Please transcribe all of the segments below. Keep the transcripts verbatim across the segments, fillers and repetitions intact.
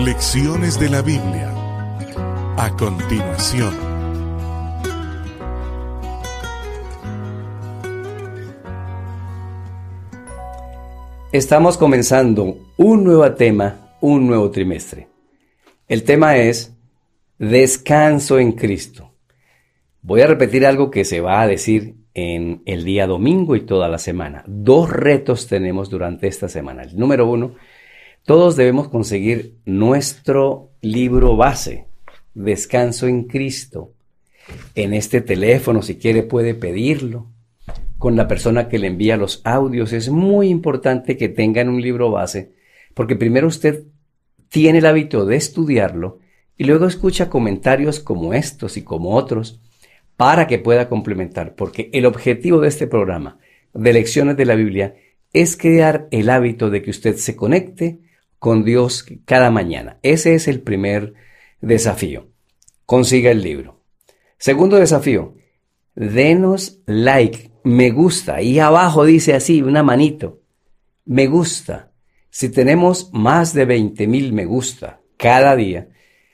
Lecciones de la Biblia. A continuación. Estamos comenzando un nuevo tema, un nuevo trimestre. El tema es Descanso en Cristo. Voy a repetir algo que se va a decir en el día domingo y toda la semana. Dos retos tenemos durante esta semana. El número uno, todos debemos conseguir nuestro libro base, Descanso en Cristo. En este teléfono, si quiere, puede pedirlo. Con la persona que le envía los audios, es muy importante que tengan un libro base, porque primero usted tiene el hábito de estudiarlo y luego escucha comentarios como estos y como otros para que pueda complementar, porque el objetivo de este programa de Lecciones de la Biblia es crear el hábito de que usted se conecte con Dios cada mañana. Ese es el primer desafío. Consiga el libro. Segundo desafío, denos like, me gusta. Y abajo dice así, una manito, me gusta. Si tenemos más de veinte mil me gusta cada día,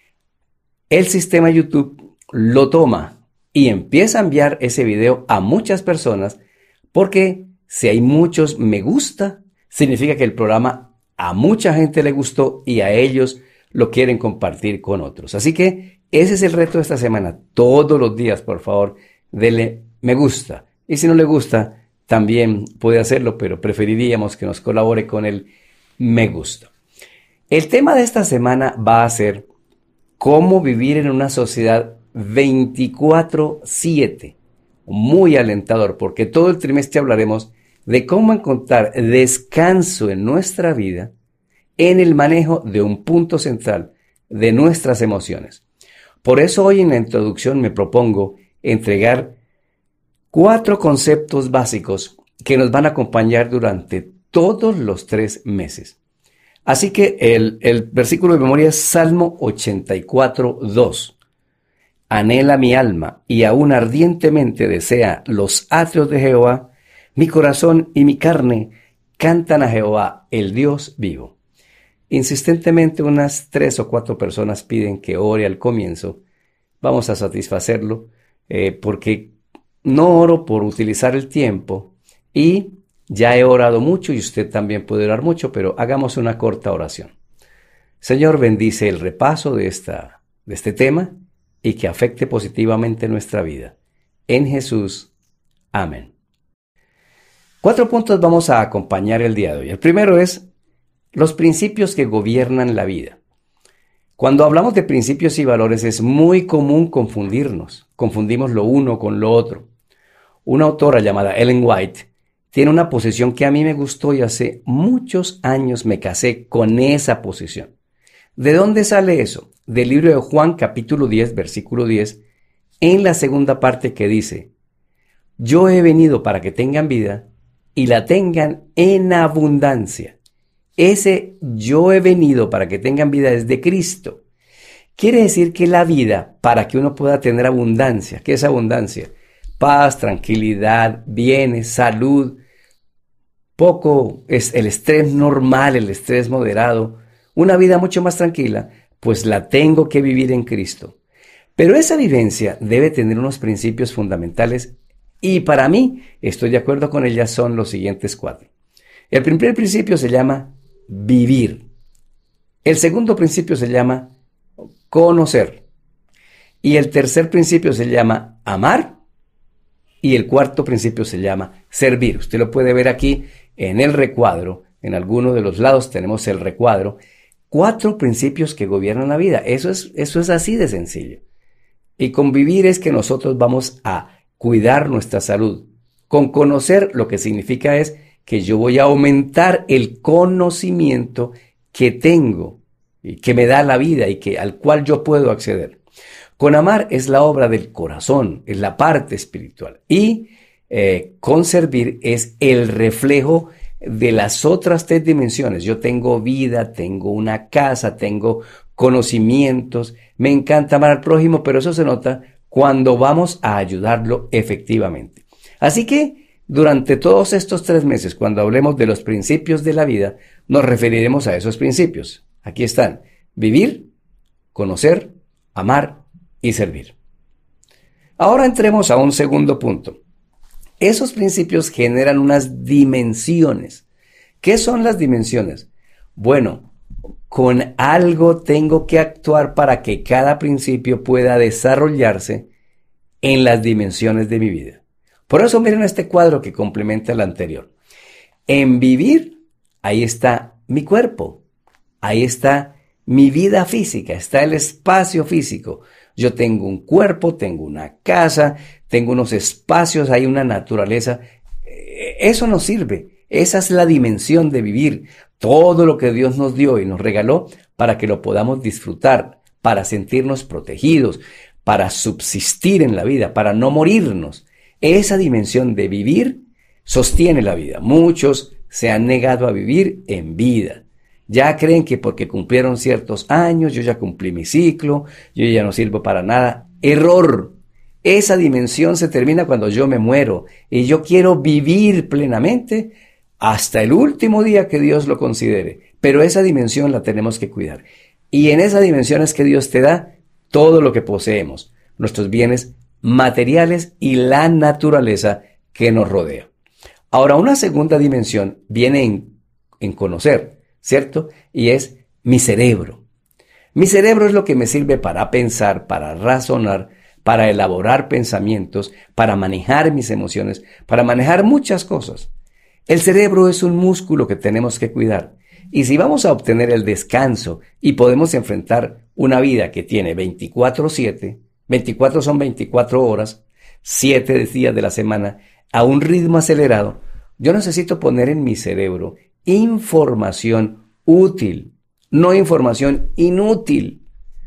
el sistema YouTube lo toma y empieza a enviar ese video a muchas personas, porque si hay muchos me gusta, significa que el programa a mucha gente le gustó y a ellos lo quieren compartir con otros. Así que ese es el reto de esta semana. Todos los días, por favor, dele me gusta. Y si no le gusta, también puede hacerlo, pero preferiríamos que nos colabore con el me gusta. El tema de esta semana va a ser cómo vivir en una sociedad veinticuatro siete. Muy alentador, porque todo el trimestre hablaremos de cómo encontrar descanso en nuestra vida en el manejo de un punto central de nuestras emociones. Por eso hoy en la introducción me propongo entregar cuatro conceptos básicos que nos van a acompañar durante todos los tres meses. Así que el, el versículo de memoria es Salmo ochenta y cuatro, dos. Anhela mi alma y aún ardientemente desea los atrios de Jehová. Mi corazón y mi carne cantan a Jehová, el Dios vivo. Insistentemente unas tres o cuatro personas piden que ore al comienzo. Vamos a satisfacerlo eh, porque no oro por utilizar el tiempo y ya he orado mucho y usted también puede orar mucho, pero hagamos una corta oración. Señor, bendice el repaso de, esta, de este tema y que afecte positivamente nuestra vida. En Jesús. Amén. Cuatro puntos vamos a acompañar el día de hoy. El primero es los principios que gobiernan la vida. Cuando hablamos de principios y valores es muy común confundirnos. Confundimos lo uno con lo otro. Una autora llamada Ellen White tiene una posición que a mí me gustó y hace muchos años me casé con esa posición. ¿De dónde sale eso? Del libro de Juan capítulo diez, versículo diez, en la segunda parte que dice: yo he venido para que tengan vida y la tengan en abundancia. Ese yo he venido para que tengan vida es de Cristo. Quiere decir que la vida, para que uno pueda tener abundancia, ¿qué es abundancia? Paz, tranquilidad, bienes, salud, poco es el estrés normal, el estrés moderado, una vida mucho más tranquila, pues la tengo que vivir en Cristo. Pero esa vivencia debe tener unos principios fundamentales y para mí, estoy de acuerdo con ellas, son los siguientes cuatro. El primer principio se llama vivir. El segundo principio se llama conocer. Y el tercer principio se llama amar. Y el cuarto principio se llama servir. Usted lo puede ver aquí en el recuadro. En alguno de los lados tenemos el recuadro. Cuatro principios que gobiernan la vida. Eso es, eso es así de sencillo. Y con vivir es que nosotros vamos a cuidar nuestra salud. Con conocer lo que significa es que yo voy a aumentar el conocimiento que tengo y que me da la vida y que, al cual yo puedo acceder. Con amar es la obra del corazón, es la parte espiritual. Y eh, con servir es el reflejo de las otras tres dimensiones. Yo tengo vida, tengo una casa, tengo conocimientos, me encanta amar al prójimo, pero eso se nota cuando vamos a ayudarlo efectivamente. Así que durante todos estos tres meses, cuando hablemos de los principios de la vida, nos referiremos a esos principios. Aquí están: Vivir, conocer, amar y servir. Ahora entremos a un segundo punto. Esos principios generan unas dimensiones. ¿Qué son las dimensiones? Bueno, con algo tengo que actuar para que cada principio pueda desarrollarse en las dimensiones de mi vida. Por eso miren este cuadro que complementa el anterior. En vivir, ahí está mi cuerpo, ahí está mi vida física, está el espacio físico. Yo tengo un cuerpo, tengo una casa, tengo unos espacios, hay una naturaleza. Eso nos sirve. Esa es la dimensión de vivir. Todo lo que Dios nos dio y nos regaló para que lo podamos disfrutar, para sentirnos protegidos, para subsistir en la vida, para no morirnos. Esa dimensión de vivir sostiene la vida. Muchos se han negado a vivir en vida. Ya creen que porque cumplieron ciertos años, yo ya cumplí mi ciclo, yo ya no sirvo para nada. Error. Esa dimensión se termina cuando yo me muero y yo quiero vivir plenamente hasta el último día que Dios lo considere. Pero esa dimensión la tenemos que cuidar. Y en esa dimensión es que Dios te da todo lo que poseemos, nuestros bienes materiales y la naturaleza que nos rodea. Ahora, una segunda dimensión viene en, en conocer, ¿cierto? Y es mi cerebro. Mi cerebro es lo que me sirve para pensar, para razonar, para elaborar pensamientos, para manejar mis emociones, para manejar muchas cosas. El cerebro es un músculo que tenemos que cuidar. Y si vamos a obtener el descanso y podemos enfrentar una vida que tiene veinticuatro siete, veinticuatro son veinticuatro horas, siete días de la semana, a un ritmo acelerado, yo necesito poner en mi cerebro información útil, no información inútil.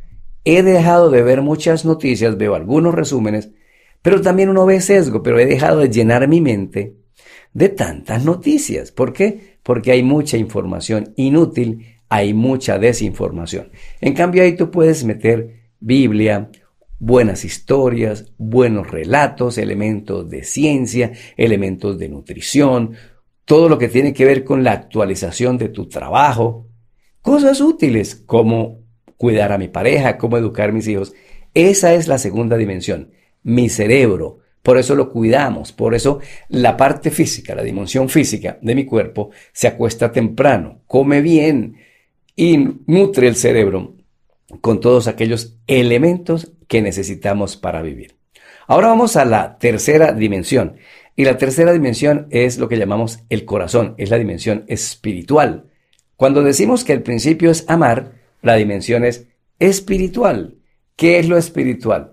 He dejado de ver muchas noticias, veo algunos resúmenes, pero también uno ve sesgo, pero he dejado de llenar mi mente de tantas noticias. ¿Por qué? Porque hay mucha información inútil, hay mucha desinformación. En cambio, ahí tú puedes meter Biblia, buenas historias, buenos relatos, elementos de ciencia, elementos de nutrición, todo lo que tiene que ver con la actualización de tu trabajo, cosas útiles como cuidar a mi pareja, cómo educar a mis hijos. Esa es la segunda dimensión, mi cerebro. Por eso lo cuidamos, por eso la parte física, la dimensión física de mi cuerpo se acuesta temprano, come bien y nutre el cerebro con todos aquellos elementos que necesitamos para vivir. Ahora vamos a la tercera dimensión. Y la tercera dimensión es lo que llamamos el corazón, es la dimensión espiritual. Cuando decimos que el principio es amar, la dimensión es espiritual. ¿Qué es lo espiritual?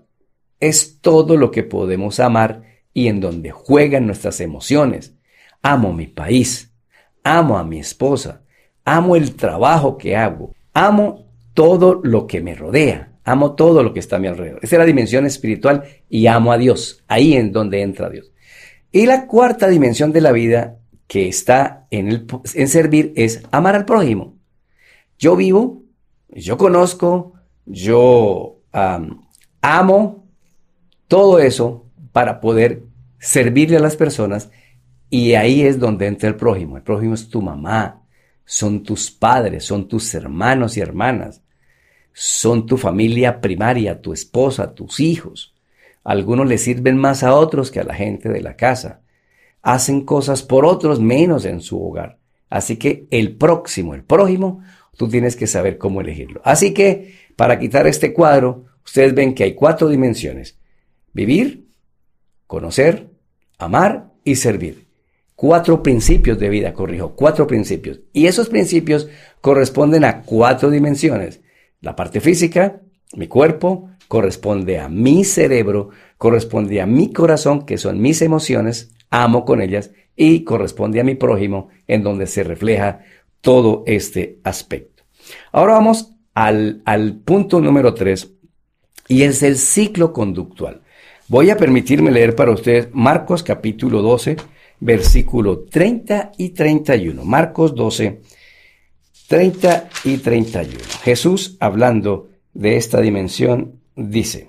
Es todo lo que podemos amar y en donde juegan nuestras emociones. Amo mi país, amo a mi esposa, amo el trabajo que hago, amo todo lo que me rodea, amo todo lo que está a mi alrededor. Esa es la dimensión espiritual y amo a Dios, ahí en donde entra Dios. Y la cuarta dimensión de la vida que está en, el, en servir es amar al prójimo. Yo vivo, yo conozco, yo um, amo todo eso para poder servirle a las personas y ahí es donde entra el prójimo. El prójimo es tu mamá, son tus padres, son tus hermanos y hermanas, son tu familia primaria, tu esposa, tus hijos. Algunos le sirven más a otros que a la gente de la casa. Hacen cosas por otros menos en su hogar. Así que el próximo, el prójimo, tú tienes que saber cómo elegirlo. Así que para quitar este cuadro, ustedes ven que hay cuatro dimensiones. Vivir, conocer, amar y servir. Cuatro principios de vida, corrijo, cuatro principios. Y esos principios corresponden a cuatro dimensiones. La parte física, mi cuerpo, corresponde a mi cerebro, corresponde a mi corazón, que son mis emociones, amo con ellas, y corresponde a mi prójimo, en donde se refleja todo este aspecto. Ahora vamos al, al punto número tres, y es el ciclo conductual. Voy a permitirme leer para ustedes Marcos capítulo doce, versículo treinta y treinta y uno. Marcos doce, treinta y treinta y uno. Jesús, hablando de esta dimensión, dice: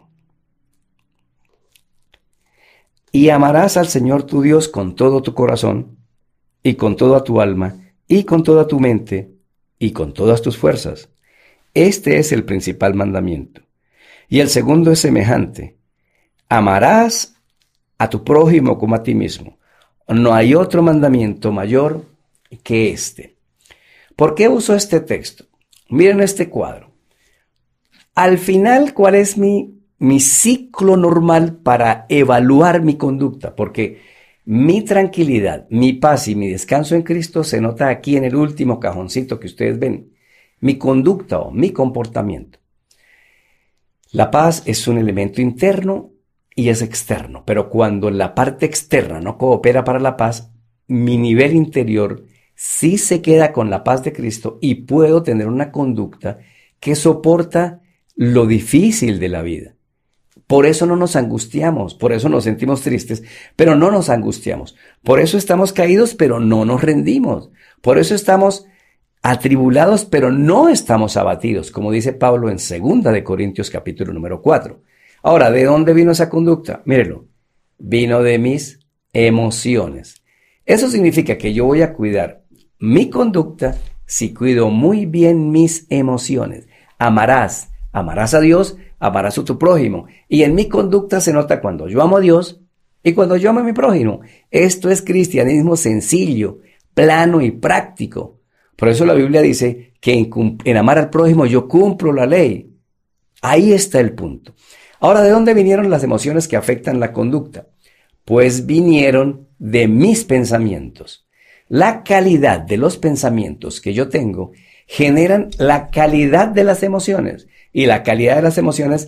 y amarás al Señor tu Dios con todo tu corazón, y con toda tu alma, y con toda tu mente, y con todas tus fuerzas. Este es el principal mandamiento. Y el segundo es semejante. Amarás a tu prójimo como a ti mismo. No hay otro mandamiento mayor que este. ¿Por qué uso este texto? Miren este cuadro. Al final, ¿cuál es mi, mi ciclo normal para evaluar mi conducta? Porque mi tranquilidad, mi paz y mi descanso en Cristo se nota aquí en el último cajoncito que ustedes ven. Mi conducta o mi comportamiento. La paz es un elemento interno y es externo, pero cuando la parte externa no coopera para la paz, mi nivel interior sí se queda con la paz de Cristo y puedo tener una conducta que soporta lo difícil de la vida. Por eso no nos angustiamos, por eso nos sentimos tristes, pero no nos angustiamos. Por eso estamos caídos, pero no nos rendimos. Por eso estamos atribulados, pero no estamos abatidos, como dice Pablo en segunda de Corintios capítulo número cuatro. Ahora, ¿de dónde vino esa conducta? Mírelo, vino de mis emociones. Eso significa que yo voy a cuidar mi conducta si cuido muy bien mis emociones. Amarás, amarás a Dios, amarás a tu prójimo. Y en mi conducta se nota cuando yo amo a Dios y cuando yo amo a mi prójimo. Esto es cristianismo sencillo, plano y práctico. Por eso la Biblia dice que en, en amar al prójimo yo cumplo la ley. Ahí está el punto. Ahora, ¿de dónde vinieron las emociones que afectan la conducta? Pues vinieron de mis pensamientos. La calidad de los pensamientos que yo tengo generan la calidad de las emociones y la calidad de las emociones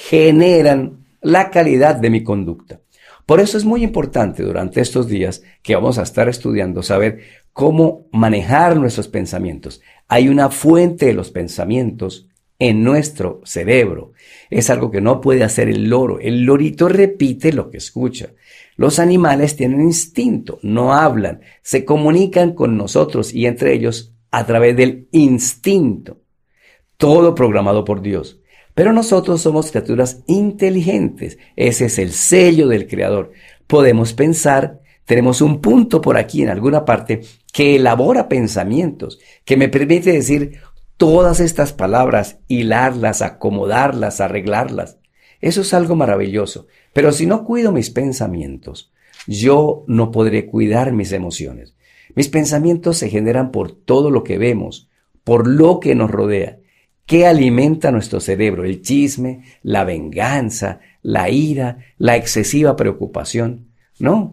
generan la calidad de mi conducta. Por eso es muy importante durante estos días que vamos a estar estudiando saber cómo manejar nuestros pensamientos. Hay una fuente de los pensamientos en nuestro cerebro. Es algo que no puede hacer el loro. El lorito repite lo que escucha. Los animales tienen instinto, no hablan, se comunican con nosotros y entre ellos a través del instinto. Todo programado por Dios. Pero nosotros somos criaturas inteligentes. Ese es el sello del Creador. Podemos pensar, tenemos un punto por aquí en alguna parte que elabora pensamientos, que me permite decir todas estas palabras, hilarlas, acomodarlas, arreglarlas. Eso es algo maravilloso. Pero si no cuido mis pensamientos, yo no podré cuidar mis emociones. Mis pensamientos se generan por todo lo que vemos, por lo que nos rodea. ¿Qué alimenta nuestro cerebro? El chisme, la venganza, la ira, la excesiva preocupación. No.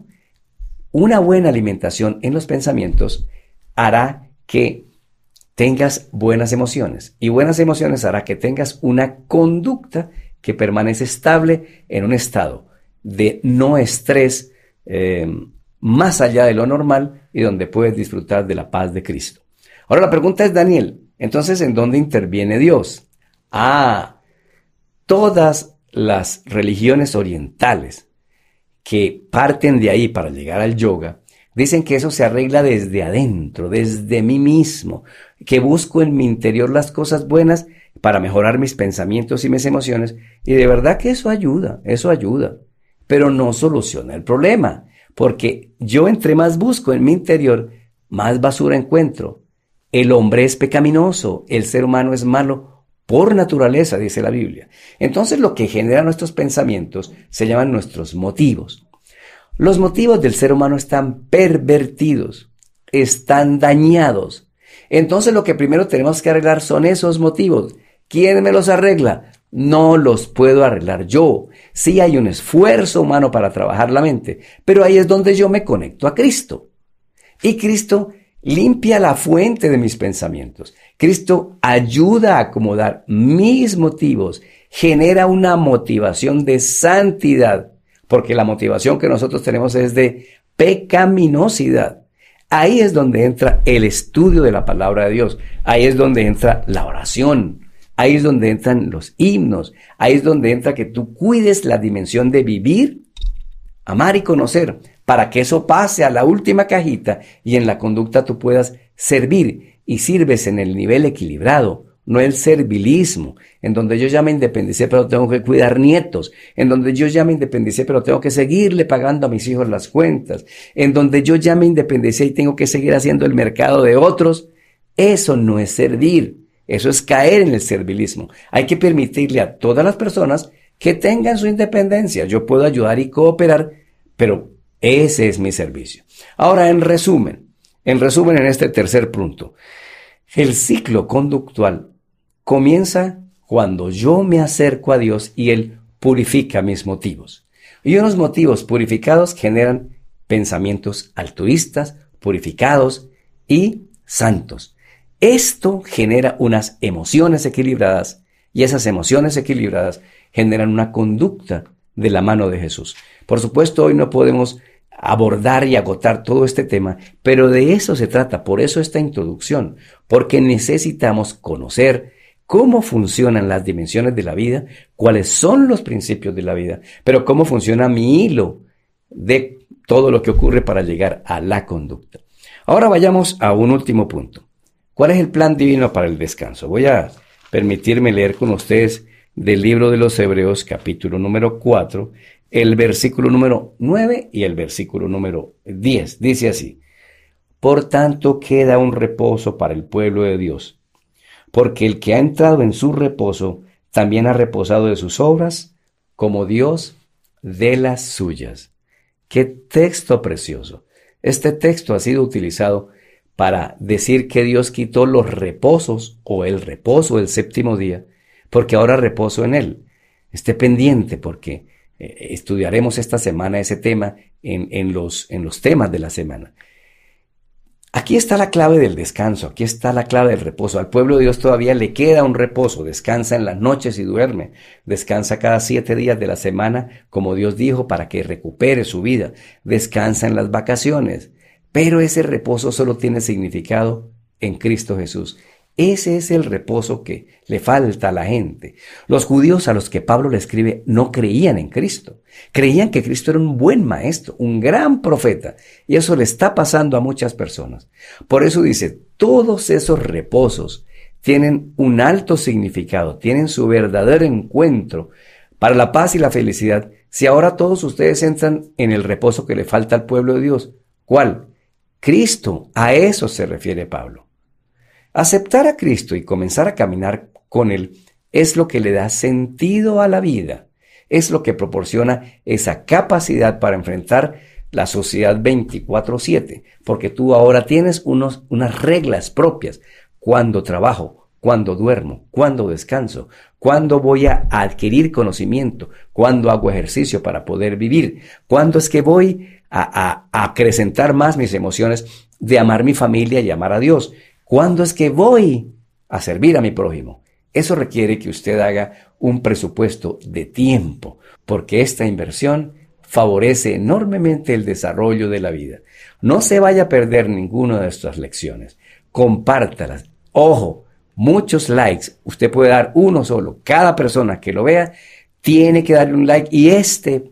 Una buena alimentación en los pensamientos hará que tengas buenas emociones. Y buenas emociones hará que tengas una conducta que permanece estable en un estado de no estrés eh, más allá de lo normal y donde puedes disfrutar de la paz de Cristo. Ahora la pregunta es, Daniel, entonces, ¿en dónde interviene Dios? Ah, todas las religiones orientales que parten de ahí para llegar al yoga, dicen que eso se arregla desde adentro, desde mí mismo, que busco en mi interior las cosas buenas para mejorar mis pensamientos y mis emociones, y de verdad que eso ayuda, eso ayuda, pero no soluciona el problema, porque yo entre más busco en mi interior, más basura encuentro. El hombre es pecaminoso, el ser humano es malo por naturaleza, dice la Biblia. Entonces lo que genera nuestros pensamientos se llaman nuestros motivos. Los motivos del ser humano están pervertidos, están dañados. Entonces lo que primero tenemos que arreglar son esos motivos. ¿Quién me los arregla? No los puedo arreglar yo. Sí hay un esfuerzo humano para trabajar la mente, pero ahí es donde yo me conecto a Cristo. Y Cristo limpia la fuente de mis pensamientos. Cristo ayuda a acomodar mis motivos, genera una motivación de santidad, porque la motivación que nosotros tenemos es de pecaminosidad. Ahí es donde entra el estudio de la palabra de Dios. Ahí es donde entra la oración. Ahí es donde entran los himnos. Ahí es donde entra que tú cuides la dimensión de vivir, amar y conocer, para que eso pase a la última cajita y en la conducta tú puedas servir y sirves en el nivel equilibrado, no el servilismo, en donde yo ya me independicé pero tengo que cuidar nietos, en donde yo ya me independicé pero tengo que seguirle pagando a mis hijos las cuentas, en donde yo ya me independicé y tengo que seguir haciendo el mercado de otros. Eso no es servir, Eso es caer en el servilismo. Hay que permitirle a todas las personas que tengan su independencia. Yo puedo ayudar y cooperar, pero ese es mi servicio. Ahora, en resumen, en resumen en este tercer punto, el ciclo conductual comienza cuando yo me acerco a Dios y Él purifica mis motivos. Y unos motivos purificados generan pensamientos altruistas, purificados y santos. Esto genera unas emociones equilibradas y esas emociones equilibradas generan una conducta de la mano de Jesús. Por supuesto, hoy no podemos abordar y agotar todo este tema, pero de eso se trata, por eso esta introducción, porque necesitamos conocer cómo funcionan las dimensiones de la vida, cuáles son los principios de la vida, pero cómo funciona mi hilo de todo lo que ocurre para llegar a la conducta. Ahora vayamos a un último punto. ¿Cuál es el plan divino para el descanso? Voy a permitirme leer con ustedes del libro de los Hebreos, capítulo número cuatro, el versículo número nueve y el versículo número diez. Dice así: Por tanto queda un reposo para el pueblo de Dios, porque el que ha entrado en su reposo también ha reposado de sus obras, como Dios de las suyas. ¡Qué texto precioso! Este texto ha sido utilizado para decir que Dios quitó los reposos o el reposo del séptimo día, porque ahora reposo en Él. Esté pendiente porque eh, estudiaremos esta semana ese tema en, en, los, en los temas de la semana. Aquí está la clave del descanso, aquí está la clave del reposo. Al pueblo de Dios todavía le queda un reposo, descansa en las noches y duerme, descansa cada siete días de la semana, como Dios dijo, para que recupere su vida, descansa en las vacaciones, pero ese reposo solo tiene significado en Cristo Jesús. Ese es el reposo que le falta a la gente. Los judíos a los que Pablo le escribe no creían en Cristo. Creían que Cristo era un buen maestro, un gran profeta. Y eso le está pasando a muchas personas. Por eso dice, todos esos reposos tienen un alto significado, tienen su verdadero encuentro para la paz y la felicidad. Si ahora todos ustedes entran en el reposo que le falta al pueblo de Dios, ¿cuál? Cristo, a eso se refiere Pablo. Aceptar a Cristo y comenzar a caminar con Él es lo que le da sentido a la vida, es lo que proporciona esa capacidad para enfrentar la sociedad veinticuatro siete, porque tú ahora tienes unos, unas reglas propias. Cuándo trabajo, cuándo duermo, cuándo descanso, cuándo voy a adquirir conocimiento, cuándo hago ejercicio para poder vivir, cuándo es que voy a, a, a acrecentar más mis emociones de amar mi familia y amar a Dios. ¿Cuándo es que voy a servir a mi prójimo? Eso requiere que usted haga un presupuesto de tiempo, porque esta inversión favorece enormemente el desarrollo de la vida. No se vaya a perder ninguna de estas lecciones. Compártalas. Ojo, muchos likes. Usted puede dar uno solo. Cada persona que lo vea tiene que darle un like. Y este,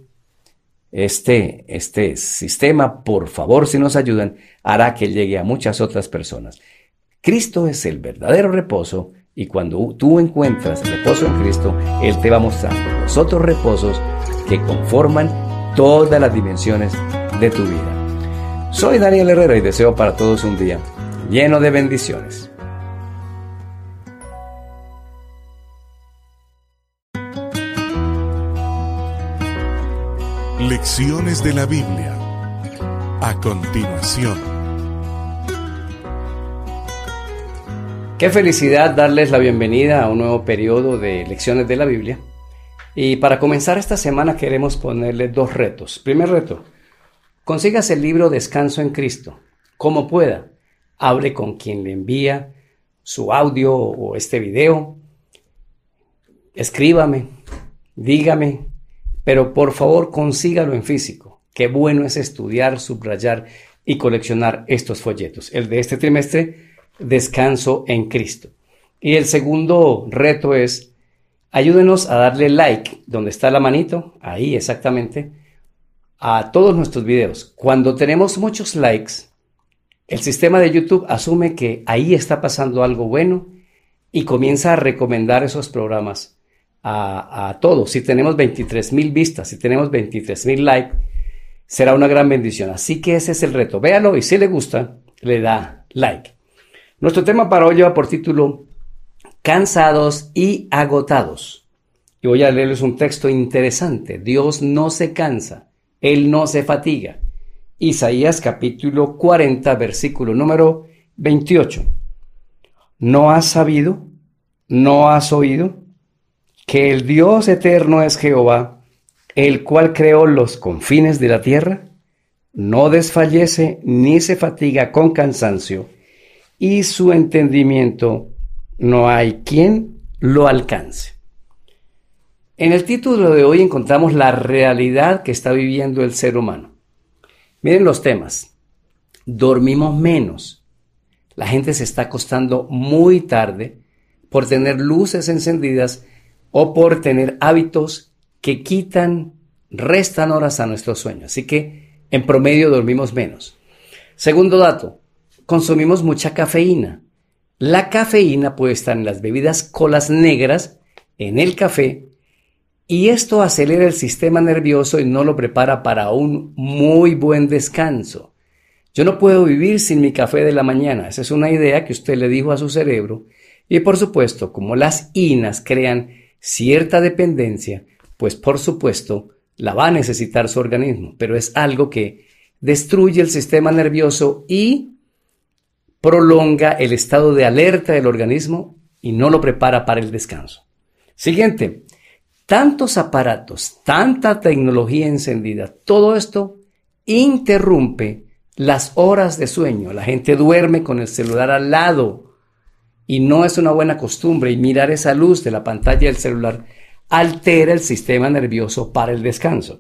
este, este sistema, por favor, si nos ayudan, hará que llegue a muchas otras personas. Cristo es el verdadero reposo y cuando tú encuentras reposo en Cristo, Él te va mostrando los otros reposos que conforman todas las dimensiones de tu vida. Soy Daniel Herrera y deseo para todos un día lleno de bendiciones. Lecciones de la Biblia. A continuación. Qué felicidad darles la bienvenida a un nuevo periodo de lecciones de la Biblia. Y para comenzar esta semana queremos ponerle dos retos. Primer reto, consígase el libro Descanso en Cristo. Como pueda, hable con quien le envía su audio o este video. Escríbame, dígame, pero por favor consígalo en físico. Qué bueno es estudiar, subrayar y coleccionar estos folletos. El de este trimestre, Descanso en Cristo. Y el segundo reto es, ayúdenos a darle like, donde está la manito, ahí exactamente, a todos nuestros videos. Cuando tenemos muchos likes, el sistema de YouTube asume que ahí está pasando algo bueno y comienza a recomendar esos programas a, a todos. Si tenemos veintitrés mil vistas, si tenemos veintitrés mil likes, será una gran bendición. Así que ese es el reto. Véalo y si le gusta, le da like. Nuestro tema para hoy lleva por título cansados y agotados. Y voy a leerles un texto interesante. Dios no se cansa, Él no se fatiga. Isaías capítulo cuarenta, versículo número veintiocho. ¿No has sabido? ¿No has oído? Que el Dios eterno es Jehová, el cual creó los confines de la tierra. No desfallece ni se fatiga con cansancio, y su entendimiento no hay quien lo alcance. En el título de hoy encontramos la realidad que está viviendo el ser humano. Miren los temas. Dormimos menos. La gente se está acostando muy tarde por tener luces encendidas o por tener hábitos que quitan, restan horas a nuestro sueño. Así que en promedio dormimos menos. Segundo dato, consumimos mucha cafeína. La cafeína puede estar en las bebidas colas negras, en el café, y esto acelera el sistema nervioso y no lo prepara para un muy buen descanso. Yo no puedo vivir sin mi café de la mañana. Esa es una idea que usted le dijo a su cerebro. Y por supuesto, como las inas crean cierta dependencia, pues por supuesto la va a necesitar su organismo. Pero es algo que destruye el sistema nervioso y prolonga el estado de alerta del organismo y no lo prepara para el descanso. Siguiente. Tantos aparatos, tanta tecnología encendida, todo esto interrumpe las horas de sueño. La gente duerme con el celular al lado y no es una buena costumbre, y mirar esa luz de la pantalla del celular altera el sistema nervioso para el descanso.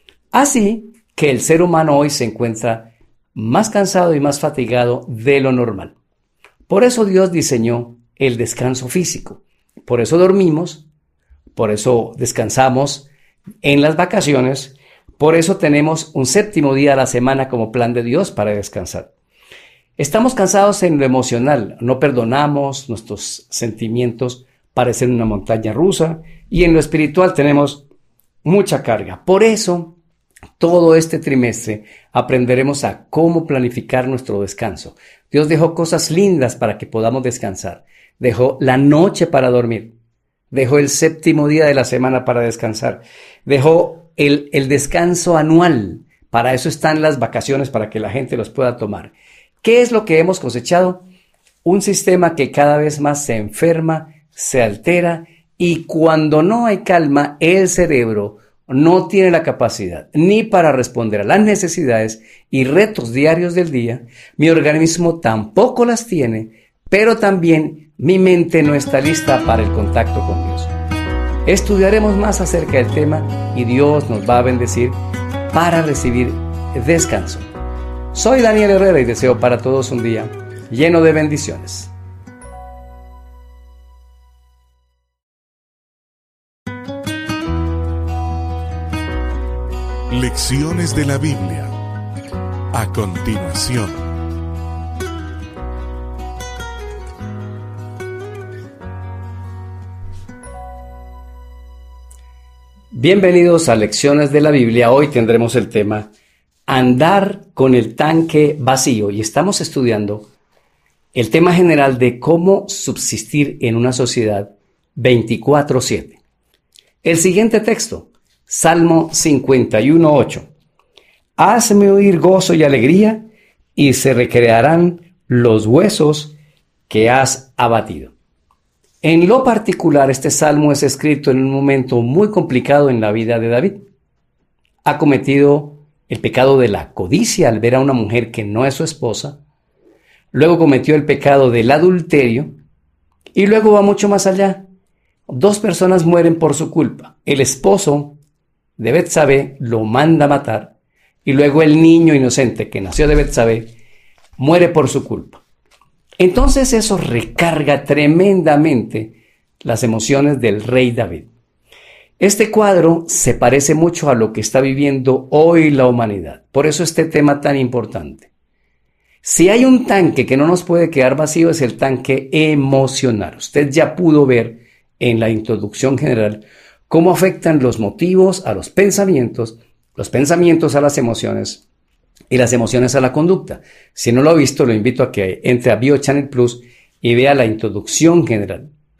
Así que el ser humano hoy se encuentra más cansado y más fatigado de lo normal. Por eso Dios diseñó el descanso físico. Por eso dormimos. Por eso descansamos en las vacaciones, por eso tenemos un séptimo día a la semana como plan de Dios para descansar. Estamos cansados en lo emocional, no perdonamos, nuestros sentimientos parecen una montaña rusa, y en lo espiritual tenemos mucha carga. Por eso, todo este trimestre aprenderemos a cómo planificar nuestro descanso. Dios dejó cosas lindas para que podamos descansar. Dejó la noche para dormir. Dejó el séptimo día de la semana para descansar. Dejó el, el descanso anual. Para eso están las vacaciones, para que la gente los pueda tomar. ¿Qué es lo que hemos cosechado? Un sistema que cada vez más se enferma, se altera, y cuando no hay calma, el cerebro no tiene la capacidad ni para responder a las necesidades y retos diarios del día. Mi organismo tampoco las tiene, pero también mi mente no está lista para el contacto con Dios. Estudiaremos más acerca del tema y Dios nos va a bendecir para recibir descanso. Soy Daniel Herrera y deseo para todos un día lleno de bendiciones. Lecciones de la Biblia. A continuación. Bienvenidos a Lecciones de la Biblia. Hoy tendremos el tema Andar con el tanque vacío y estamos estudiando el tema general de cómo subsistir en una sociedad veinticuatro siete. El siguiente texto, Salmo cincuenta y uno ocho. Hazme oír gozo y alegría, y se recrearán los huesos que has abatido. En lo particular, este salmo es escrito en un momento muy complicado en la vida de David. Ha cometido el pecado de la codicia al ver a una mujer que no es su esposa. Luego cometió el pecado del adulterio. Y luego va mucho más allá. Dos personas mueren por su culpa. El esposo de Betsabé lo manda a matar. Y luego el niño inocente que nació de Betsabé muere por su culpa. Entonces eso recarga tremendamente las emociones del rey David. Este cuadro se parece mucho a lo que está viviendo hoy la humanidad. Por eso este tema tan importante. Si hay un tanque que no nos puede quedar vacío, es el tanque emocional. Usted ya pudo ver en la introducción general cómo afectan los motivos a los pensamientos, los pensamientos a las emociones y las emociones a la conducta. Si no lo ha visto, lo invito a que entre a BioChannel Plus y vea la introducción general.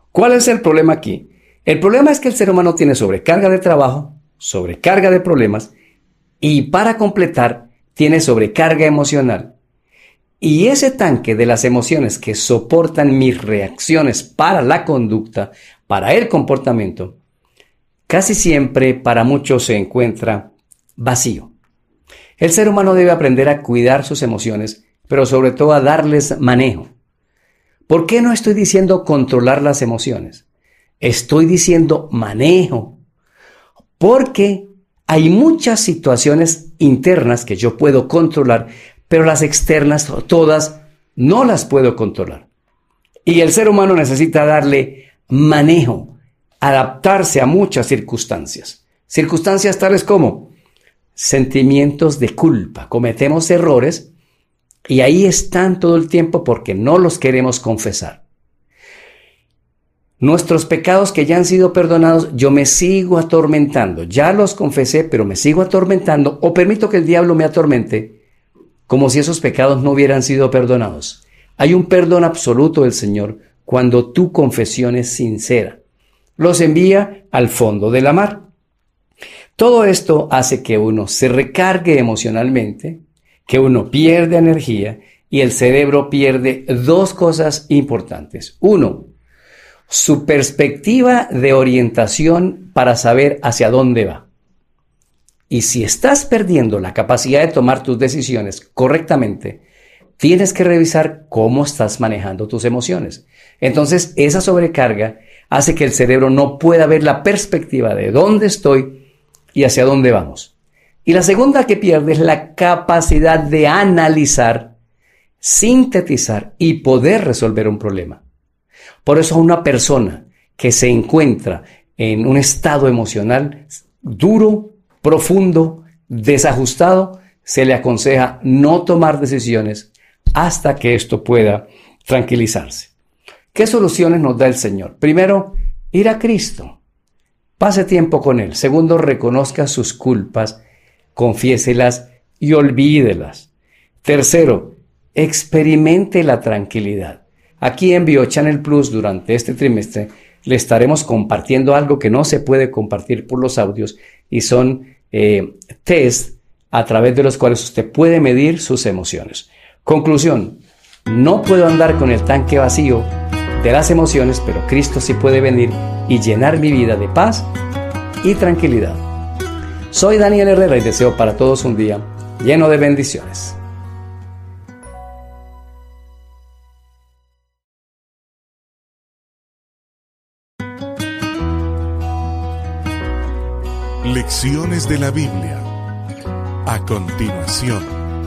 ¿Cuál es el problema aquí? El problema es que el ser humano tiene sobrecarga de trabajo, sobrecarga de problemas y para completar tiene sobrecarga emocional. Y ese tanque de las emociones que soportan mis reacciones para la conducta, para el comportamiento, casi siempre para muchos se encuentra vacío. El ser humano debe aprender a cuidar sus emociones, pero sobre todo a darles manejo. ¿Por qué no estoy diciendo controlar las emociones? Estoy diciendo manejo. Porque hay muchas situaciones internas que yo puedo controlar, pero las externas, todas, no las puedo controlar. Y el ser humano necesita darle manejo, adaptarse a muchas circunstancias. Circunstancias tales como sentimientos de culpa. Cometemos errores y ahí están todo el tiempo porque no los queremos confesar. Nuestros pecados que ya han sido perdonados, yo me sigo atormentando. Ya los confesé, pero me sigo atormentando o permito que el diablo me atormente como si esos pecados no hubieran sido perdonados. Hay un perdón absoluto del Señor cuando tu confesión es sincera. Los envía al fondo de la mar. Todo esto hace que uno se recargue emocionalmente, que uno pierde energía y el cerebro pierde dos cosas importantes. Uno, su perspectiva de orientación para saber hacia dónde va. Y si estás perdiendo la capacidad de tomar tus decisiones correctamente, tienes que revisar cómo estás manejando tus emociones. Entonces, esa sobrecarga hace que el cerebro no pueda ver la perspectiva de dónde estoy y hacia dónde vamos. Y la segunda que pierde es la capacidad de analizar, sintetizar y poder resolver un problema. Por eso a una persona que se encuentra en un estado emocional duro, profundo, desajustado, se le aconseja no tomar decisiones hasta que esto pueda tranquilizarse. ¿Qué soluciones nos da el Señor? Primero, ir a Cristo. Pase tiempo con Él. Segundo, reconozca sus culpas, confiéselas y olvídelas. Tercero, experimente la tranquilidad. Aquí en BioChannel Plus durante este trimestre le estaremos compartiendo algo que no se puede compartir por los audios y son eh, test a través de los cuales usted puede medir sus emociones. Conclusión, no puedo andar con el tanque vacío de las emociones, pero Cristo sí puede venir y llenar mi vida de paz y tranquilidad. Soy Daniel Herrera y deseo para todos un día lleno de bendiciones. Lecciones de la Biblia. A continuación.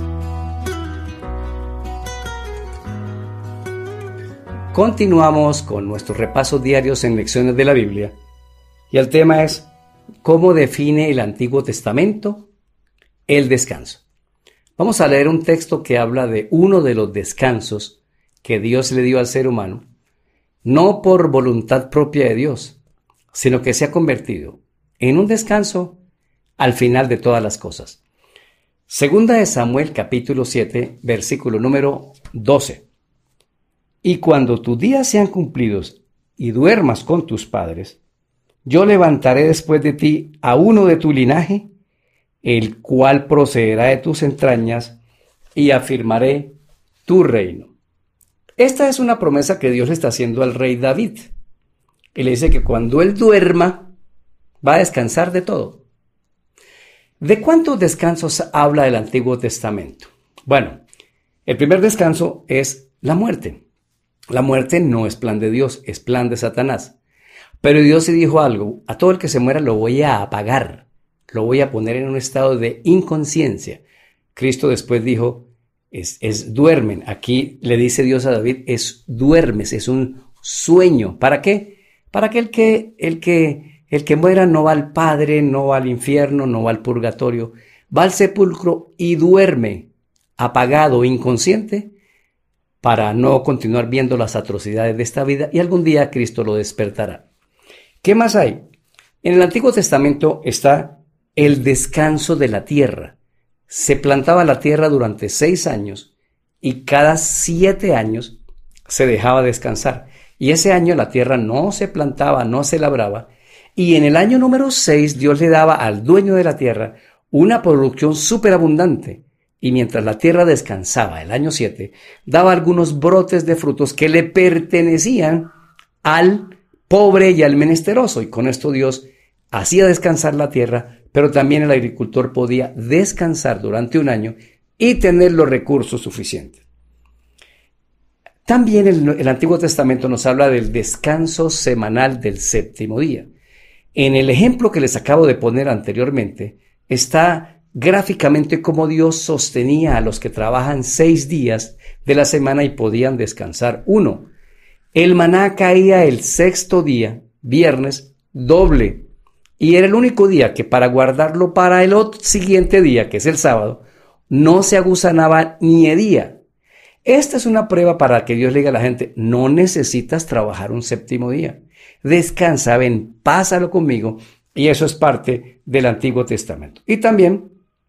Continuamos con nuestros repasos diarios en Lecciones de la Biblia y el tema es ¿cómo define el Antiguo Testamento el descanso? Vamos a leer un texto que habla de uno de los descansos que Dios le dio al ser humano, no por voluntad propia de Dios, sino que se ha convertido en un descanso al final de todas las cosas. Segunda de Samuel capítulo siete, versículo número doce. Y cuando tus días sean cumplidos y duermas con tus padres, yo levantaré después de ti a uno de tu linaje, el cual procederá de tus entrañas, y afirmaré tu reino. Esta es una promesa que Dios le está haciendo al rey David. Y le dice que cuando él duerma, va a descansar de todo. ¿De cuántos descansos habla el Antiguo Testamento? Bueno, el primer descanso es la muerte. La muerte no es plan de Dios, es plan de Satanás. Pero Dios sí dijo algo, a todo el que se muera lo voy a apagar, lo voy a poner en un estado de inconsciencia. Cristo después dijo, es, es duermen. Aquí le dice Dios a David, es duermes, es un sueño. ¿Para qué? Para que el que, el que, el que muera no va al Padre, no va al infierno, no va al purgatorio, va al sepulcro y duerme, apagado, inconsciente, para no continuar viendo las atrocidades de esta vida y algún día Cristo lo despertará. ¿Qué más hay? En el Antiguo Testamento está el descanso de la tierra. Se plantaba la tierra durante seis años y cada siete años se dejaba descansar. Y ese año la tierra no se plantaba, no se labraba. Y en el año número seis Dios le daba al dueño de la tierra una producción superabundante. Y mientras la tierra descansaba, el año siete, daba algunos brotes de frutos que le pertenecían al pobre y al menesteroso. Y con esto Dios hacía descansar la tierra, pero también el agricultor podía descansar durante un año y tener los recursos suficientes. También el, el Antiguo Testamento nos habla del descanso semanal del séptimo día. En el ejemplo que les acabo de poner anteriormente, está gráficamente cómo Dios sostenía a los que trabajan seis días de la semana y podían descansar uno. El maná caía el sexto día, viernes, doble, y era el único día que para guardarlo para el otro siguiente día, que es el sábado, no se agusanaba ni hedía. Esta es una prueba para que Dios le diga a la gente, no necesitas trabajar un séptimo día. Descansa, ven, pásalo conmigo. Y eso es parte del Antiguo Testamento. Y también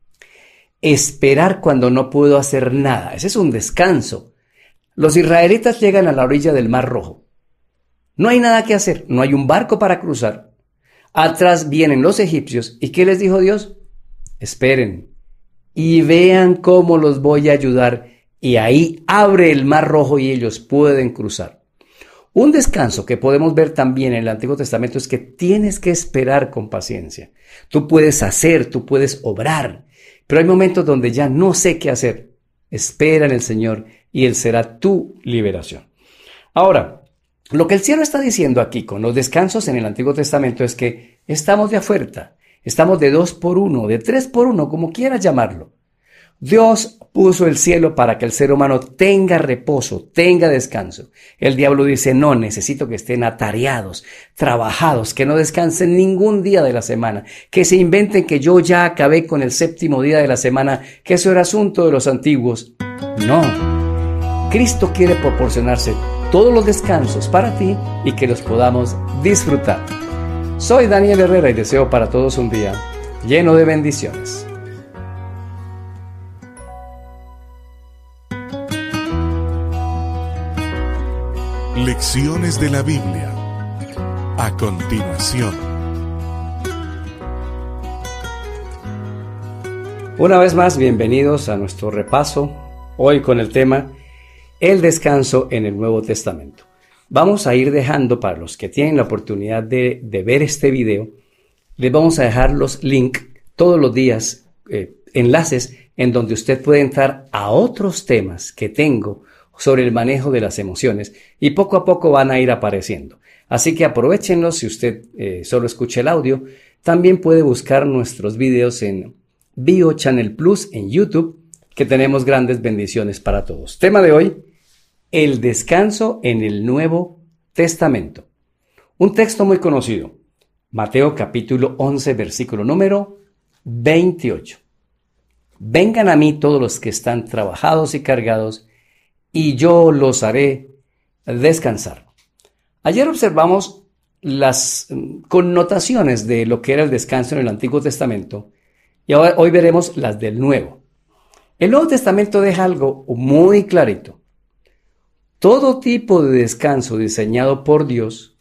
esperar cuando no puedo hacer nada. Ese es un descanso. Los israelitas llegan a la orilla del Mar Rojo. No hay nada que hacer, no hay un barco para cruzar. Atrás vienen los egipcios. ¿Y qué les dijo Dios? Esperen y vean cómo los voy a ayudar. Y ahí abre el Mar Rojo y ellos pueden cruzar. Un descanso que podemos ver también en el Antiguo Testamento es que tienes que esperar con paciencia. Tú puedes hacer, tú puedes obrar, pero hay momentos donde ya no sé qué hacer. Espera en el Señor y Él será tu liberación. Ahora, lo que el cielo está diciendo aquí con los descansos en el Antiguo Testamento es que estamos de oferta, estamos de dos por uno, de tres por uno, como quieras llamarlo. Dios puso el cielo para que el ser humano tenga reposo, tenga descanso. El diablo dice, no, necesito que estén atareados, trabajados, que no descansen ningún día de la semana, que se inventen que yo ya acabé con el séptimo día de la semana, que eso era asunto de los antiguos. No, Cristo quiere proporcionarse todos los descansos para ti y que los podamos disfrutar. Soy Daniel Herrera y deseo para todos un día lleno de bendiciones. Lecciones de la Biblia. A continuación. Una vez más, bienvenidos a nuestro repaso, hoy con el tema El descanso en el Nuevo Testamento. Vamos a ir dejando, para los que tienen la oportunidad de, de ver este video, les vamos a dejar los links todos los días, eh, enlaces en donde usted puede entrar a otros temas que tengo sobre el manejo de las emociones y poco a poco van a ir apareciendo. Así que aprovechenlos si usted eh, solo escucha el audio. También puede buscar nuestros videos en Bio Channel Plus en YouTube, que tenemos grandes bendiciones para todos. Tema de hoy, el descanso en el Nuevo Testamento. Un texto muy conocido, Mateo capítulo once, versículo número veintiocho. Vengan a mí todos los que están trabajados y cargados, y yo los haré descansar. Ayer observamos las connotaciones de lo que era el descanso en el Antiguo Testamento y ahora, hoy veremos las del Nuevo. El Nuevo Testamento deja algo muy clarito. Todo tipo de descanso diseñado por Dios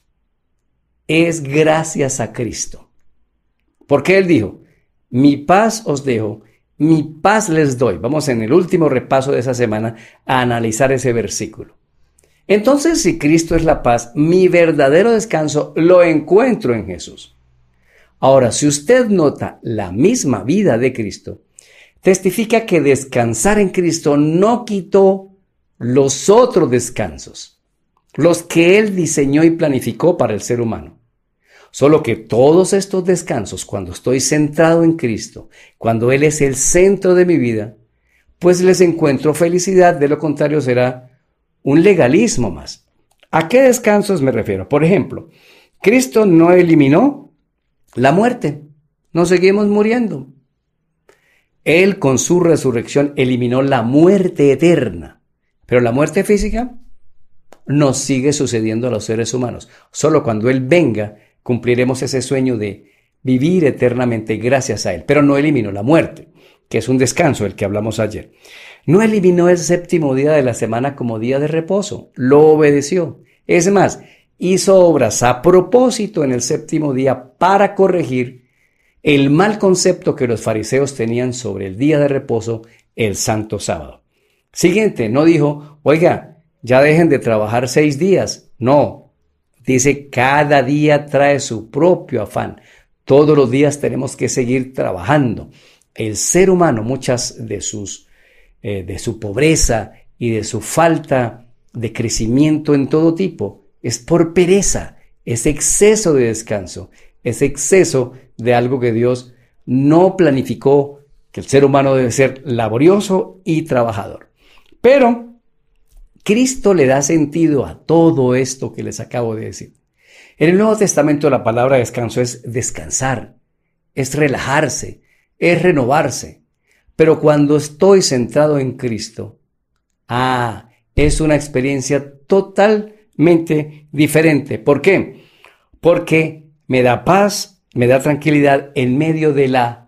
es gracias a Cristo. Porque Él dijo, mi paz os dejo, mi paz les doy. Vamos en el último repaso de esa semana a analizar ese versículo. Entonces, si Cristo es la paz, mi verdadero descanso lo encuentro en Jesús. Ahora, si usted nota la misma vida de Cristo, testifica que descansar en Cristo no quitó los otros descansos, los que Él diseñó y planificó para el ser humano. Solo que todos estos descansos, cuando estoy centrado en Cristo, cuando Él es el centro de mi vida, pues les encuentro felicidad, de lo contrario será un legalismo más. ¿A qué descansos me refiero? Por ejemplo, Cristo no eliminó la muerte, no seguimos muriendo. Él con su resurrección eliminó la muerte eterna, pero la muerte física nos sigue sucediendo a los seres humanos. Solo cuando Él venga, cumpliremos ese sueño de vivir eternamente gracias a Él. Pero no eliminó la muerte, que es un descanso, el que hablamos ayer. No eliminó el séptimo día de la semana como día de reposo, lo obedeció. Es más, hizo obras a propósito en el séptimo día para corregir el mal concepto que los fariseos tenían sobre el día de reposo, el santo sábado. Siguiente, no dijo, oiga, ya dejen de trabajar seis días. No, dice, cada día trae su propio afán. Todos los días tenemos que seguir trabajando. El ser humano, muchas de sus, eh, de su pobreza y de su falta de crecimiento en todo tipo, es por pereza, es exceso de descanso, es exceso de algo que Dios no planificó, que el ser humano debe ser laborioso y trabajador. Pero Cristo le da sentido a todo esto que les acabo de decir. En el Nuevo Testamento la palabra descanso es descansar, es relajarse, es renovarse. Pero cuando estoy centrado en Cristo, ah, es una experiencia totalmente diferente. ¿Por qué? Porque me da paz, me da tranquilidad en medio de la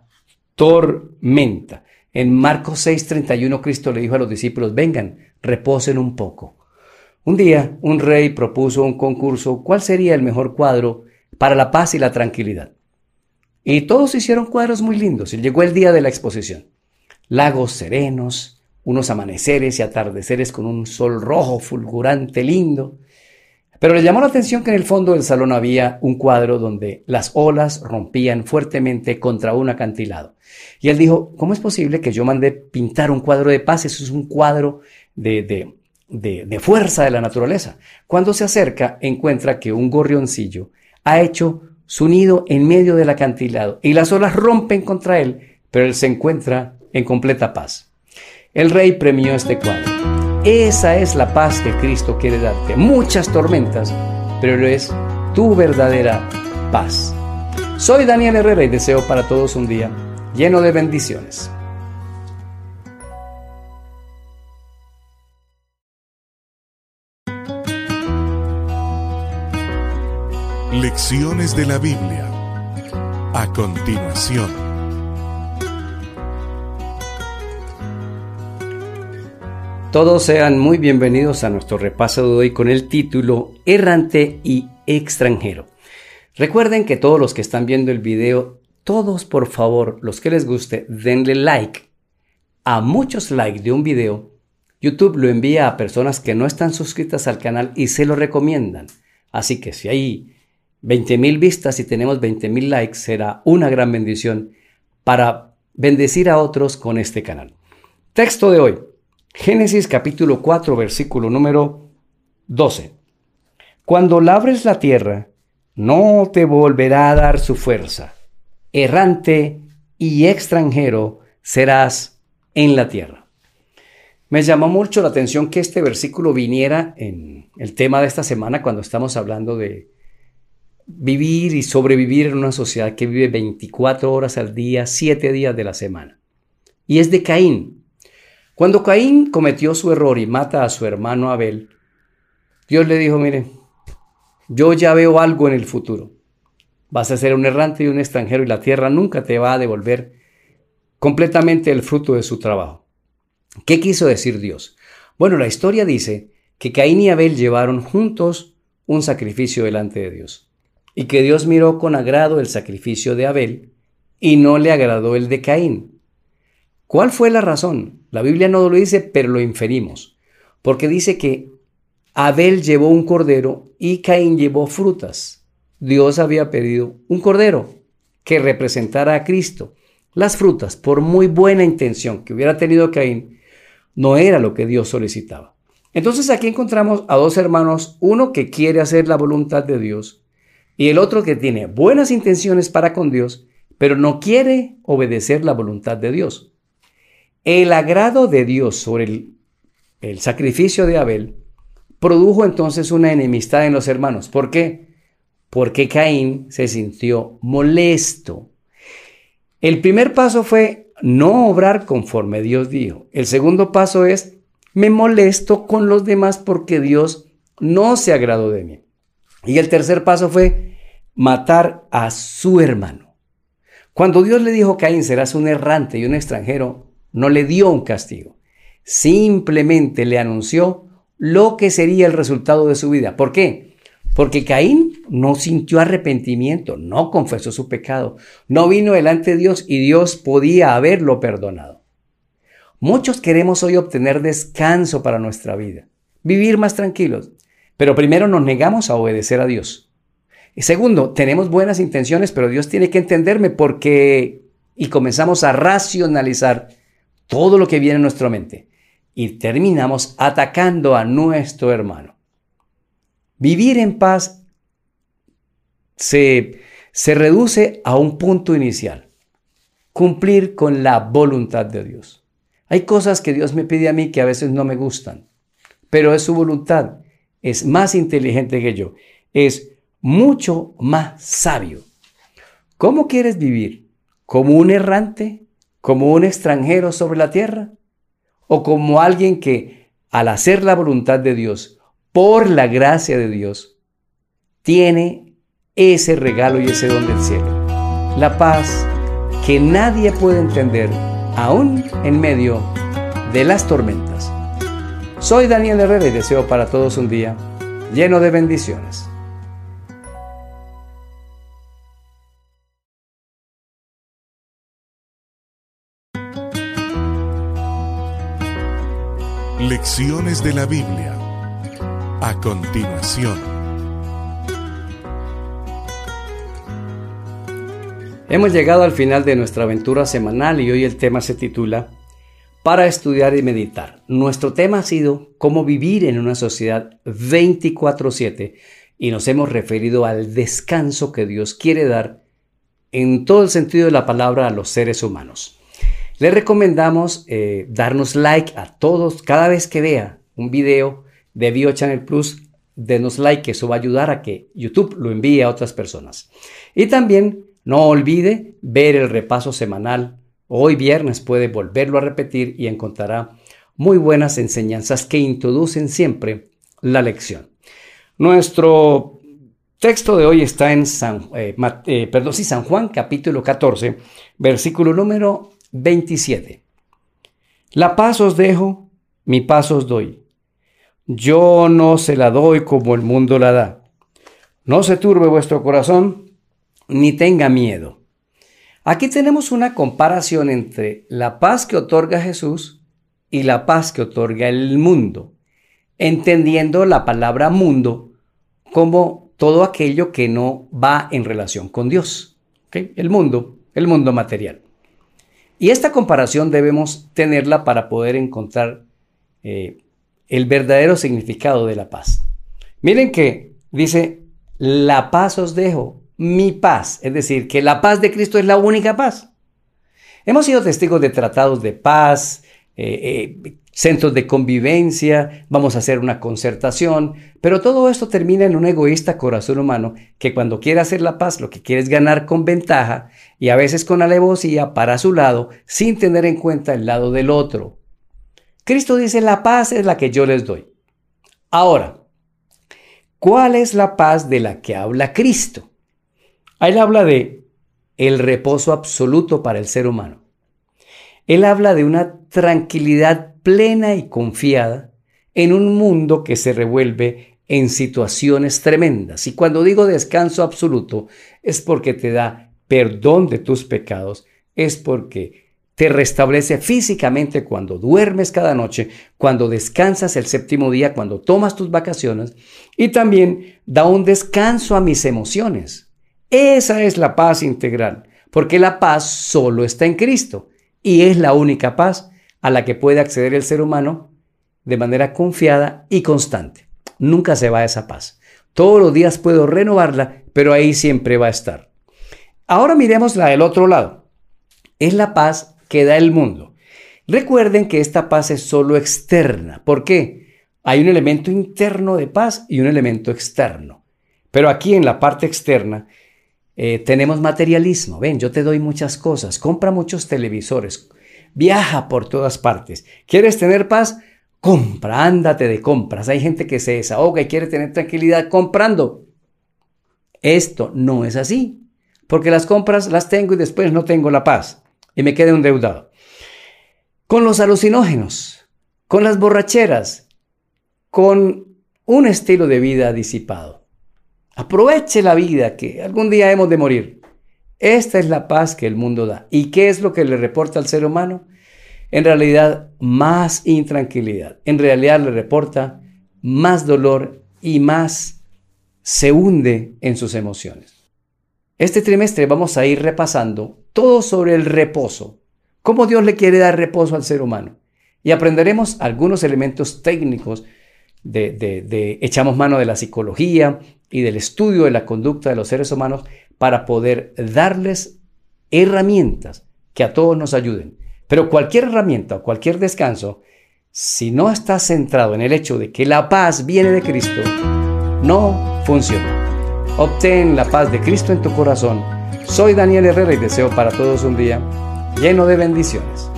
tormenta. En Marcos seis treinta y uno Cristo le dijo a los discípulos, vengan, reposen un poco. Un día un rey propuso un concurso, ¿cuál sería el mejor cuadro para la paz y la tranquilidad? Y todos hicieron cuadros muy lindos y llegó el día de la exposición. Lagos serenos, unos amaneceres y atardeceres con un sol rojo fulgurante lindo. Pero le llamó la atención que en el fondo del salón había un cuadro donde las olas rompían fuertemente contra un acantilado. Y él dijo, ¿cómo es posible que yo mandé pintar un cuadro de paz? Eso es un cuadro de, de, de, de fuerza de la naturaleza. Cuando se acerca, encuentra que un gorrioncillo ha hecho su nido en medio del acantilado y las olas rompen contra él, pero él se encuentra en completa paz. El rey premió este cuadro. Esa es la paz que Cristo quiere darte. Muchas tormentas, pero es tu verdadera paz. Soy Daniel Herrera y deseo para todos un día lleno de bendiciones. Lecciones de la Biblia. A continuación. Todos sean muy bienvenidos a nuestro repaso de hoy con el título Errante y extranjero. Recuerden que todos los que están viendo el video, todos por favor, los que les guste, denle like. A muchos likes de un video, YouTube lo envía a personas que no están suscritas al canal y se lo recomiendan. Así que si hay veinte mil vistas y tenemos veinte mil likes, será una gran bendición para bendecir a otros con este canal. Texto de hoy. Génesis capítulo cuatro, versículo número doce. Cuando labres la tierra, no te volverá a dar su fuerza. Errante y extranjero serás en la tierra. Me llamó mucho la atención que este versículo viniera en el tema de esta semana cuando estamos hablando de vivir y sobrevivir en una sociedad que vive veinticuatro horas al día, siete días de la semana. Y es de Caín. Cuando Caín cometió su error y mata a su hermano Abel, Dios le dijo, mire, yo ya veo algo en el futuro. Vas a ser un errante y un extranjero y la tierra nunca te va a devolver completamente el fruto de su trabajo. ¿Qué quiso decir Dios? Bueno, la historia dice que Caín y Abel llevaron juntos un sacrificio delante de Dios y que Dios miró con agrado el sacrificio de Abel y no le agradó el de Caín. ¿Cuál fue la razón? La Biblia no lo dice, pero lo inferimos, porque dice que Abel llevó un cordero y Caín llevó frutas. Dios había pedido un cordero que representara a Cristo. Las frutas, por muy buena intención que hubiera tenido Caín, no era lo que Dios solicitaba. Entonces aquí encontramos a dos hermanos, uno que quiere hacer la voluntad de Dios y el otro que tiene buenas intenciones para con Dios, pero no quiere obedecer la voluntad de Dios. El agrado de Dios sobre el, el sacrificio de Abel produjo entonces una enemistad en los hermanos. ¿Por qué? Porque Caín se sintió molesto. El primer paso fue no obrar conforme Dios dijo. El segundo paso es, me molesto con los demás porque Dios no se agradó de mí. Y el tercer paso fue matar a su hermano. Cuando Dios le dijo a Caín, serás un errante y un extranjero, no le dio un castigo. Simplemente le anunció lo que sería el resultado de su vida. ¿Por qué? Porque Caín no sintió arrepentimiento, no confesó su pecado, no vino delante de Dios y Dios podía haberlo perdonado. Muchos queremos hoy obtener descanso para nuestra vida, vivir más tranquilos, pero primero nos negamos a obedecer a Dios. Y segundo, tenemos buenas intenciones, pero Dios tiene que entenderme porque... Y comenzamos a racionalizar todo lo que viene en nuestra mente y terminamos atacando a nuestro hermano. Vivir en paz se, se reduce a un punto inicial: cumplir con la voluntad de Dios. Hay cosas que Dios me pide a mí que a veces no me gustan, pero es su voluntad. Es más inteligente que yo. Es mucho más sabio. ¿Cómo quieres vivir? ¿Como un errante? ¿Como un extranjero sobre la tierra? ¿O como alguien que, al hacer la voluntad de Dios, por la gracia de Dios, tiene ese regalo y ese don del cielo? La paz que nadie puede entender, aún en medio de las tormentas. Soy Daniel Herrera y deseo para todos un día lleno de bendiciones. Lecciones de la Biblia. A continuación. Hemos llegado al final de nuestra aventura semanal y hoy el tema se titula Para estudiar y meditar. Nuestro tema ha sido cómo vivir en una sociedad veinticuatro siete y nos hemos referido al descanso que Dios quiere dar en todo el sentido de la palabra a los seres humanos. Les recomendamos eh, darnos like a todos cada vez que vea un video de BioChannel Plus. Denos like, que eso va a ayudar a que YouTube lo envíe a otras personas. Y también no olvide ver el repaso semanal. Hoy viernes puede volverlo a repetir y encontrará muy buenas enseñanzas que introducen siempre la lección. Nuestro texto de hoy está en San, eh, eh, perdón, sí, San Juan capítulo catorce, versículo número veintisiete. La paz os dejo, mi paz os doy. Yo no se la doy como el mundo la da. No se turbe vuestro corazón, ni tenga miedo. Aquí tenemos una comparación entre la paz que otorga Jesús y la paz que otorga el mundo, entendiendo la palabra mundo como todo aquello que no va en relación con Dios. ¿Okay? El mundo, el mundo material. Y esta comparación debemos tenerla para poder encontrar eh, el verdadero significado de la paz. Miren que dice, la paz os dejo, mi paz. Es decir, que la paz de Cristo es la única paz. Hemos sido testigos de tratados de paz, eh, eh, centros de convivencia, vamos a hacer una concertación, pero todo esto termina en un egoísta corazón humano que cuando quiere hacer la paz lo que quiere es ganar con ventaja y a veces con alevosía para su lado sin tener en cuenta el lado del otro. Cristo dice, la paz es la que yo les doy. Ahora, ¿cuál es la paz de la que habla Cristo? Él habla de el reposo absoluto para el ser humano. Él habla de una tranquilidad plena y confiada en un mundo que se revuelve en situaciones tremendas. Y cuando digo descanso absoluto, es porque te da perdón de tus pecados, es porque te restablece físicamente cuando duermes cada noche, cuando descansas el séptimo día, cuando tomas tus vacaciones, y también da un descanso a mis emociones. Esa es la paz integral, porque la paz solo está en Cristo y es la única paz a la que puede acceder el ser humano de manera confiada y constante. Nunca se va esa paz. Todos los días puedo renovarla, pero ahí siempre va a estar. Ahora miremos la del otro lado. Es la paz que da el mundo. Recuerden que esta paz es solo externa. ¿Por qué? Hay un elemento interno de paz y un elemento externo. Pero aquí en la parte externa eh, tenemos materialismo. Ven, yo te doy muchas cosas. Compra muchos televisores. Viaja por todas partes. ¿Quieres tener paz? Compra, ándate de compras. Hay gente que se desahoga y quiere tener tranquilidad comprando. Esto no es así. Porque las compras las tengo y después no tengo la paz. Y me quedo endeudado. Con los alucinógenos, con las borracheras, con un estilo de vida disipado. Aproveche la vida, que algún día hemos de morir. Esta es la paz que el mundo da. ¿Y qué es lo que le reporta al ser humano? En realidad, más intranquilidad. En realidad le reporta más dolor y más se hunde en sus emociones. Este trimestre vamos a ir repasando todo sobre el reposo, cómo Dios le quiere dar reposo al ser humano. Y aprenderemos algunos elementos técnicos de, de, de echamos mano de la psicología y del estudio de la conducta de los seres humanos para poder darles herramientas que a todos nos ayuden. Pero cualquier herramienta o cualquier descanso, si no está centrado en el hecho de que la paz viene de Cristo, no funciona. Obtén la paz de Cristo en tu corazón. Soy Daniel Herrera y deseo para todos un día lleno de bendiciones.